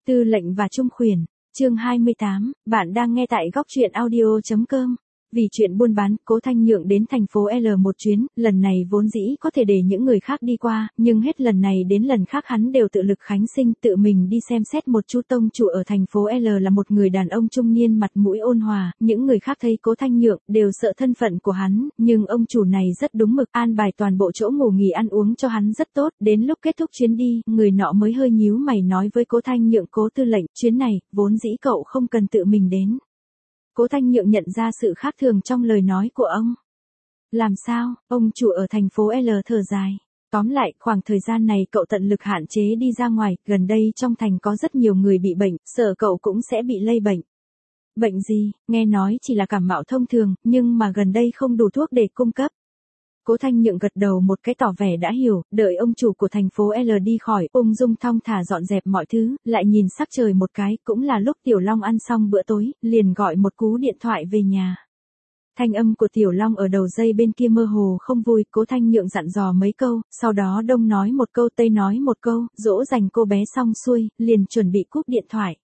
Tư lệnh và Trung Khuyển, chương 28, bạn đang nghe tại góc truyện audio.com. Vì chuyện buôn bán, Cố Thanh Nhượng đến thành phố L một chuyến, lần này vốn dĩ có thể để những người khác đi qua, nhưng hết lần này đến lần khác hắn đều tự lực khánh sinh, tự mình đi xem xét một chú tông chủ ở thành phố L là một người đàn ông trung niên mặt mũi ôn hòa, những người khác thấy Cố Thanh Nhượng đều sợ thân phận của hắn, nhưng ông chủ này rất đúng mực, an bài toàn bộ chỗ ngủ nghỉ ăn uống cho hắn rất tốt, đến lúc kết thúc chuyến đi, người nọ mới hơi nhíu mày nói với Cố Thanh Nhượng: Cố tư lệnh, chuyến này, vốn dĩ cậu không cần tự mình đến. Cố Thanh Nhượng nhận ra sự khác thường trong lời nói của ông. Làm sao, ông chủ ở thành phố L thở dài. Tóm lại, khoảng thời gian này cậu tận lực hạn chế đi ra ngoài, gần đây trong thành có rất nhiều người bị bệnh, sợ cậu cũng sẽ bị lây bệnh. Bệnh gì, nghe nói chỉ là cảm mạo thông thường, nhưng mà gần đây không đủ thuốc để cung cấp. Cố Thanh Nhượng gật đầu một cái tỏ vẻ đã hiểu, đợi ông chủ của thành phố L đi khỏi, ung dung thong thả dọn dẹp mọi thứ, lại nhìn sắc trời một cái, cũng là lúc Tiểu Long ăn xong bữa tối, liền gọi một cú điện thoại về nhà. Thanh âm của Tiểu Long ở đầu dây bên kia mơ hồ không vui, Cố Thanh Nhượng dặn dò mấy câu, sau đó đông nói một câu tây nói một câu, dỗ dành cô bé xong xuôi, liền chuẩn bị cúp điện thoại.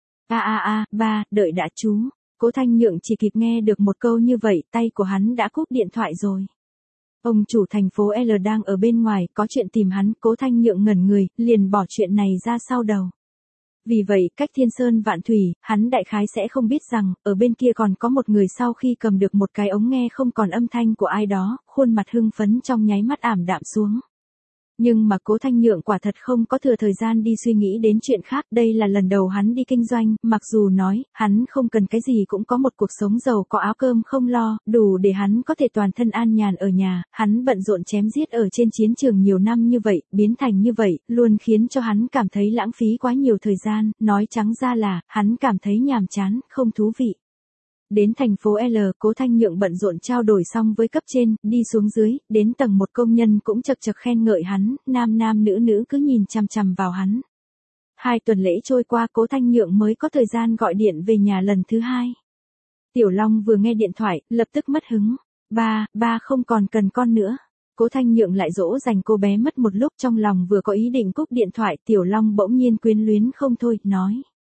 Ba, đợi đã chú. Cố Thanh Nhượng chỉ kịp nghe được một câu như vậy, tay của hắn đã cúp điện thoại rồi. Ông chủ thành phố L đang ở bên ngoài, có chuyện tìm hắn, Cố Thanh Nhượng ngẩn người, liền bỏ chuyện này ra sau đầu. Vì vậy, cách thiên sơn vạn thủy, hắn đại khái sẽ không biết rằng, ở bên kia còn có một người sau khi cầm được một cái ống nghe không còn âm thanh của ai đó, khuôn mặt hưng phấn trong nháy mắt ảm đạm xuống. Nhưng mà Cố Thanh Nhượng quả thật không có thừa thời gian đi suy nghĩ đến chuyện khác, đây là lần đầu hắn đi kinh doanh, mặc dù nói, hắn không cần cái gì cũng có một cuộc sống giàu có áo cơm không lo, đủ để hắn có thể toàn thân an nhàn ở nhà, hắn bận rộn chém giết ở trên chiến trường nhiều năm như vậy, biến thành như vậy, luôn khiến cho hắn cảm thấy lãng phí quá nhiều thời gian, nói trắng ra là, hắn cảm thấy nhàm chán, không thú vị. Đến thành phố L, Cố Thanh Nhượng bận rộn trao đổi xong với cấp trên, đi xuống dưới, đến tầng 1 công nhân cũng chật chật khen ngợi hắn, nam nữ cứ nhìn chằm chằm vào hắn. 2 tuần lễ trôi qua, Cố Thanh Nhượng mới có thời gian gọi điện về nhà lần thứ 2. Tiểu Long vừa nghe điện thoại, lập tức mất hứng. Ba không còn cần con nữa. Cố Thanh Nhượng lại dỗ dành cô bé mất một lúc, trong lòng vừa có ý định cúp điện thoại, Tiểu Long bỗng nhiên quyến luyến không thôi, nói.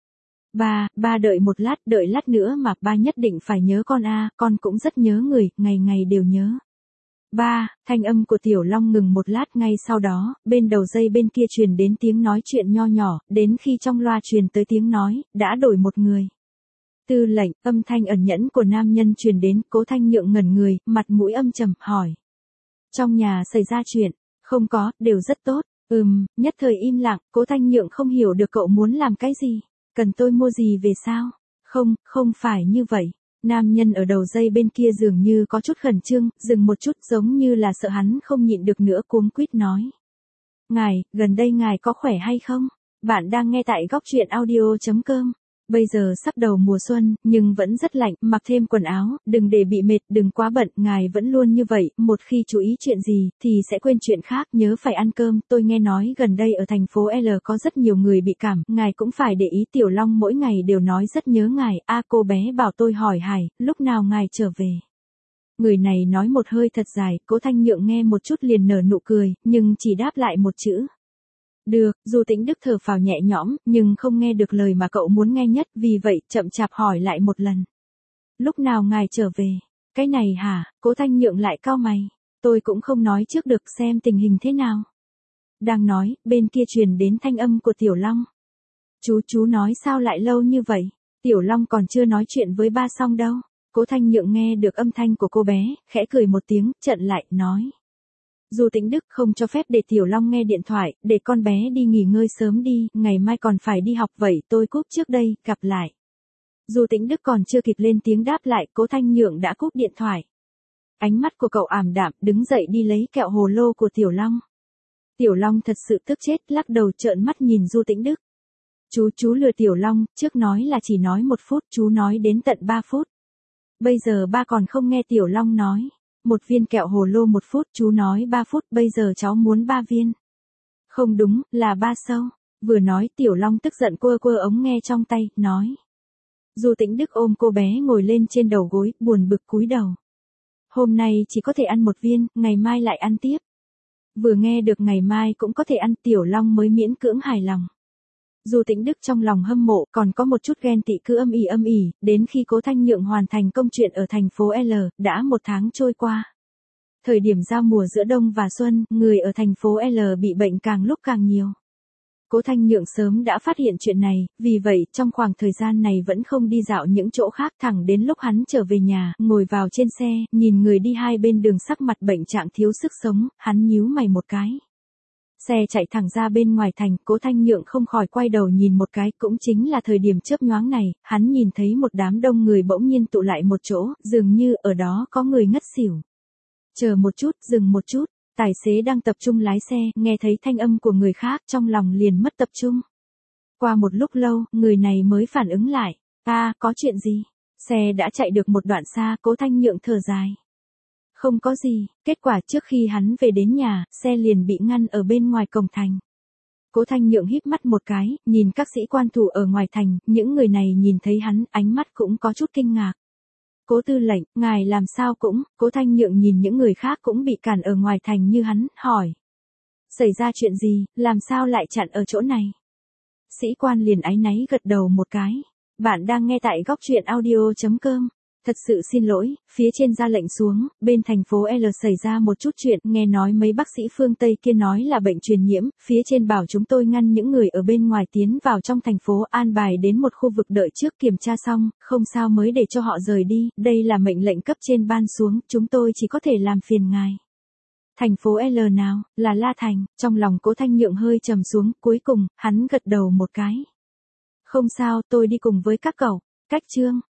Ba đợi một lát, đợi lát nữa mà ba nhất định phải nhớ con con cũng rất nhớ người, ngày ngày đều nhớ. Thanh âm của Tiểu Long ngừng một lát, ngay sau đó, bên đầu dây bên kia truyền đến tiếng nói chuyện nho nhỏ, đến khi trong loa truyền tới tiếng nói, đã đổi một người. Tư lệnh, âm thanh ẩn nhẫn của nam nhân truyền đến, Cố Thanh Nhượng ngẩn người, mặt mũi âm trầm, hỏi. Trong nhà xảy ra chuyện, không có, đều rất tốt, nhất thời im lặng, Cố Thanh Nhượng không hiểu được cậu muốn làm cái gì. Cần tôi mua gì về sao? Không phải như vậy. Nam nhân ở đầu dây bên kia dường như có chút khẩn trương, dừng một chút giống như là sợ hắn không nhịn được nữa, cuống quýt nói. Ngài, gần đây ngài có khỏe hay không? Bạn đang nghe tại góc truyện audio.com. Bây giờ sắp đầu mùa xuân, nhưng vẫn rất lạnh, mặc thêm quần áo, đừng để bị mệt, đừng quá bận, ngài vẫn luôn như vậy, một khi chú ý chuyện gì, thì sẽ quên chuyện khác, nhớ phải ăn cơm, tôi nghe nói gần đây ở thành phố L có rất nhiều người bị cảm, ngài cũng phải để ý. Tiểu Long mỗi ngày đều nói rất nhớ ngài, cô bé bảo tôi hỏi Hải, lúc nào ngài trở về. Người này nói một hơi thật dài, Cố Thanh Nhượng nghe một chút liền nở nụ cười, nhưng chỉ đáp lại một chữ. Được, Du Tĩnh Đức thở phào nhẹ nhõm, nhưng không nghe được lời mà cậu muốn nghe nhất, vì vậy, chậm chạp hỏi lại một lần. Lúc nào ngài trở về? Cái này hả? Cố Thanh Nhượng lại cau mày. Tôi cũng không nói trước được, xem tình hình thế nào. Đang nói, bên kia truyền đến thanh âm của Tiểu Long. Chú nói sao lại lâu như vậy? Tiểu Long còn chưa nói chuyện với ba xong đâu. Cố Thanh Nhượng nghe được âm thanh của cô bé, khẽ cười một tiếng, chặn lại, nói. Du Tĩnh Đức không cho phép để Tiểu Long nghe điện thoại, để con bé đi nghỉ ngơi sớm đi, ngày mai còn phải đi học, vậy tôi cúp trước đây, gặp lại. Du Tĩnh Đức còn chưa kịp lên tiếng đáp lại, Cố Thanh Nhượng đã cúp điện thoại. Ánh mắt của cậu ảm đạm, đứng dậy đi lấy kẹo hồ lô của Tiểu Long. Tiểu Long thật sự tức chết, lắc đầu trợn mắt nhìn Du Tĩnh Đức. Chú lừa Tiểu Long, trước nói là chỉ nói 1 phút, chú nói đến tận 3 phút. Bây giờ ba còn không nghe Tiểu Long nói. 1 viên kẹo hồ lô 1 phút, chú nói 3 phút, bây giờ cháu muốn 3 viên. Không đúng, là 3 sâu. Vừa nói Tiểu Long tức giận quơ ống nghe trong tay, nói. Du Tĩnh Đức ôm cô bé ngồi lên trên đầu gối, buồn bực cúi đầu. Hôm nay chỉ có thể ăn 1 viên, ngày mai lại ăn tiếp. Vừa nghe được ngày mai cũng có thể ăn, Tiểu Long mới miễn cưỡng hài lòng. Dù Tĩnh Đức trong lòng hâm mộ, còn có một chút ghen tị cứ âm ỉ, đến khi Cố Thanh Nhượng hoàn thành công chuyện ở thành phố L, đã 1 tháng trôi qua. Thời điểm giao mùa giữa đông và xuân, người ở thành phố L bị bệnh càng lúc càng nhiều. Cố Thanh Nhượng sớm đã phát hiện chuyện này, vì vậy trong khoảng thời gian này vẫn không đi dạo những chỗ khác, thẳng đến lúc hắn trở về nhà, ngồi vào trên xe, nhìn người đi hai bên đường sắc mặt bệnh trạng thiếu sức sống, hắn nhíu mày một cái. Xe chạy thẳng ra bên ngoài thành, Cố Thanh Nhượng không khỏi quay đầu nhìn một cái, cũng chính là thời điểm chớp nhoáng này, hắn nhìn thấy một đám đông người bỗng nhiên tụ lại một chỗ, dường như ở đó có người ngất xỉu. Chờ một chút, dừng một chút, tài xế đang tập trung lái xe, nghe thấy thanh âm của người khác, trong lòng liền mất tập trung. Qua một lúc lâu, người này mới phản ứng lại, có chuyện gì? Xe đã chạy được một đoạn xa, Cố Thanh Nhượng thở dài. Không có gì, kết quả trước khi hắn về đến nhà, xe liền bị ngăn ở bên ngoài cổng thành. Cố Thanh Nhượng híp mắt một cái, nhìn các sĩ quan thủ ở ngoài thành, những người này nhìn thấy hắn, ánh mắt cũng có chút kinh ngạc. Cố tư lệnh, ngài làm sao cũng, Cố Thanh Nhượng nhìn những người khác cũng bị cản ở ngoài thành như hắn, hỏi. Xảy ra chuyện gì, làm sao lại chặn ở chỗ này? Sĩ quan liền áy náy gật đầu một cái. Bạn đang nghe tại góc truyện audio.com. Thật sự xin lỗi, phía trên ra lệnh xuống, bên thành phố L xảy ra một chút chuyện, nghe nói mấy bác sĩ phương Tây kia nói là bệnh truyền nhiễm, phía trên bảo chúng tôi ngăn những người ở bên ngoài tiến vào trong thành phố, an bài đến một khu vực đợi trước kiểm tra xong, không sao mới để cho họ rời đi, đây là mệnh lệnh cấp trên ban xuống, chúng tôi chỉ có thể làm phiền ngài. Thành phố L nào, là La Thành, trong lòng Cố Thanh Nhượng hơi trầm xuống, cuối cùng, hắn gật đầu một cái. Không sao, tôi đi cùng với các cậu. Cách chương